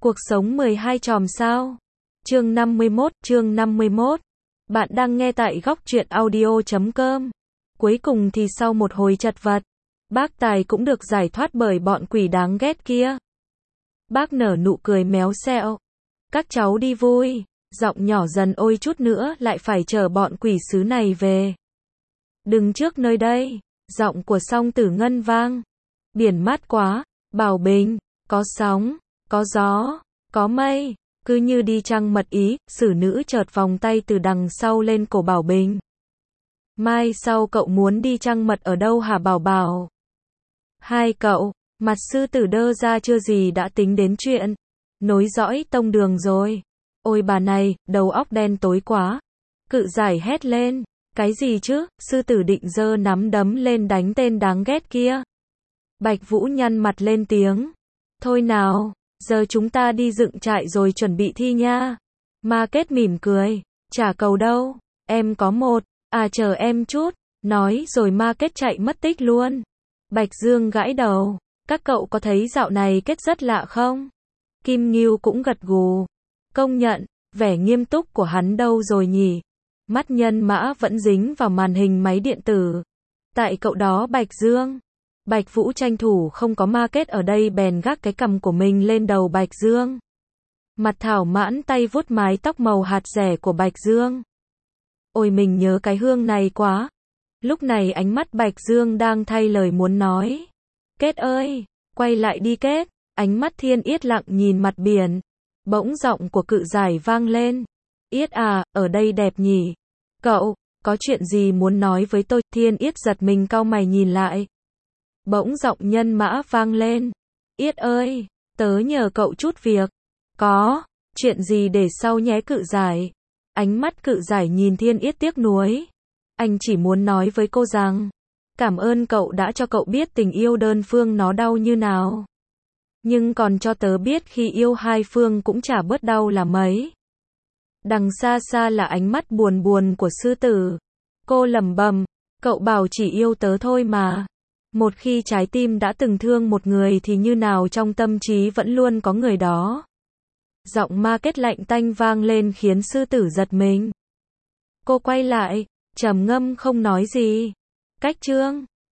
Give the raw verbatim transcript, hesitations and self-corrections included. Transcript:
Cuộc sống mười hai chòm sao. Chương năm mươi mốt, chương năm mươi mốt. Bạn đang nghe tại góc truyện audio chấm com. Cuối cùng thì sau một hồi chật vật, bác Tài cũng được giải thoát bởi bọn quỷ đáng ghét kia. Bác nở nụ cười méo xẹo. Các cháu đi vui, giọng nhỏ dần, ôi chút nữa lại phải chở bọn quỷ sứ này về. Đừng trước nơi đây, giọng của Song Tử Ngân vang. Biển mát quá, Bảo Bình, có sóng, có gió, có mây, cứ như đi trăng mật ý, xử nữ chợt vòng tay từ đằng sau lên cổ Bảo Bình. Mai sau cậu muốn đi trăng mật ở đâu hả Bảo Bảo? Hai cậu, mặt sư tử đơ ra chưa gì đã tính đến chuyện nối dõi tông đường rồi. Ôi bà này, đầu óc đen tối quá. Cự giải hét lên. Cái gì chứ? Sư tử định giơ nắm đấm lên đánh tên đáng ghét kia. Bạch Vũ nhăn mặt lên tiếng. Thôi nào, giờ chúng ta đi dựng trại rồi chuẩn bị thi nha. Ma Kết mỉm cười. Chả cầu đâu, em có một. À chờ em chút. Nói rồi Ma Kết chạy mất tích luôn. Bạch Dương gãi đầu. Các cậu có thấy dạo này Kết rất lạ không? Kim Ngưu cũng gật gù. Công nhận, vẻ nghiêm túc của hắn đâu rồi nhỉ? Mắt Nhân Mã vẫn dính vào màn hình máy điện tử. Tại cậu đó Bạch Dương. Bạch Vũ tranh thủ không có Ma Kết ở đây bèn gác cái cằm của mình lên đầu Bạch Dương. Mặt thảo mãn tay vuốt mái tóc màu hạt rẻ của Bạch Dương. Ôi mình nhớ cái hương này quá. Lúc này ánh mắt Bạch Dương đang thay lời muốn nói. Kết ơi, quay lại đi Kết. Ánh mắt Thiên Yết lặng nhìn mặt biển. Bỗng giọng của Cự Giải vang lên. Yết à, ở đây đẹp nhỉ? Cậu, có chuyện gì muốn nói với tôi? Thiên Yết giật mình cau mày nhìn lại. Bỗng giọng Nhân Mã vang lên. Yết ơi, tớ nhờ cậu chút việc. Có, chuyện gì để sau nhé Cự Giải. Ánh mắt Cự Giải nhìn Thiên Yết tiếc nuối. Anh chỉ muốn nói với cô rằng, cảm ơn cậu đã cho cậu biết tình yêu đơn phương nó đau như nào. Nhưng còn cho tớ biết khi yêu hai phương cũng chả bớt đau là mấy. Đằng xa xa là ánh mắt buồn buồn của sư tử. Cô lẩm bẩm, cậu bảo chỉ yêu tớ thôi mà. Một khi trái tim đã từng thương một người thì như nào trong tâm trí vẫn luôn có người đó. Giọng Ma Kết lạnh tanh vang lên khiến sư tử giật mình. Cô quay lại, trầm ngâm không nói gì. Cách chương